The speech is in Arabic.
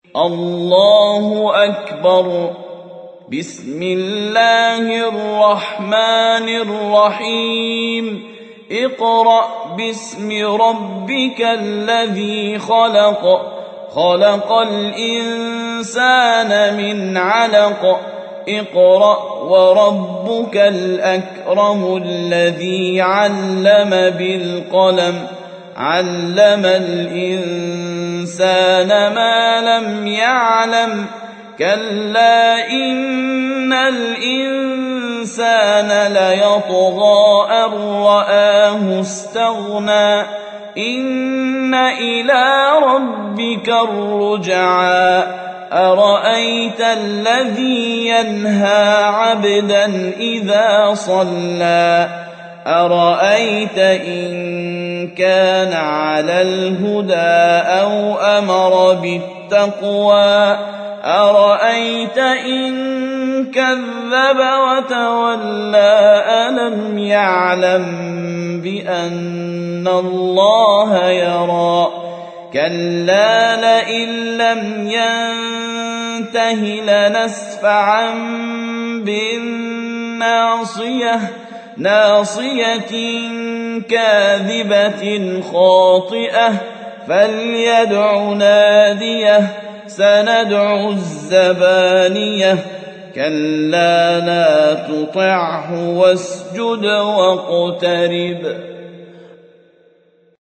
الله أكبر. بسم الله الرحمن الرحيم. اقرأ باسم ربك الذي خلق. خلق الإنسان من علق. اقرأ وربك الأكرم الذي علم بالقلم. علم الإنسان ما لم يعلم. كلا إن الإنسان ليطغى أن رآه استغنى. إن إلى ربك الرجعى. أرأيت الذي ينهى عبدا إذا صلى. أرأيت إن كان على الهدى أو أمر بالتقوى. أرأيت إن كذب وتولى. ألم يعلم بأن الله يرى. كلا لئن لم ينته لنسفعا بالناصية. ناصية كاذبة خاطئة. فليدع ناديه. سندع الزبانية. كلا لا تطعه واسجد واقترب.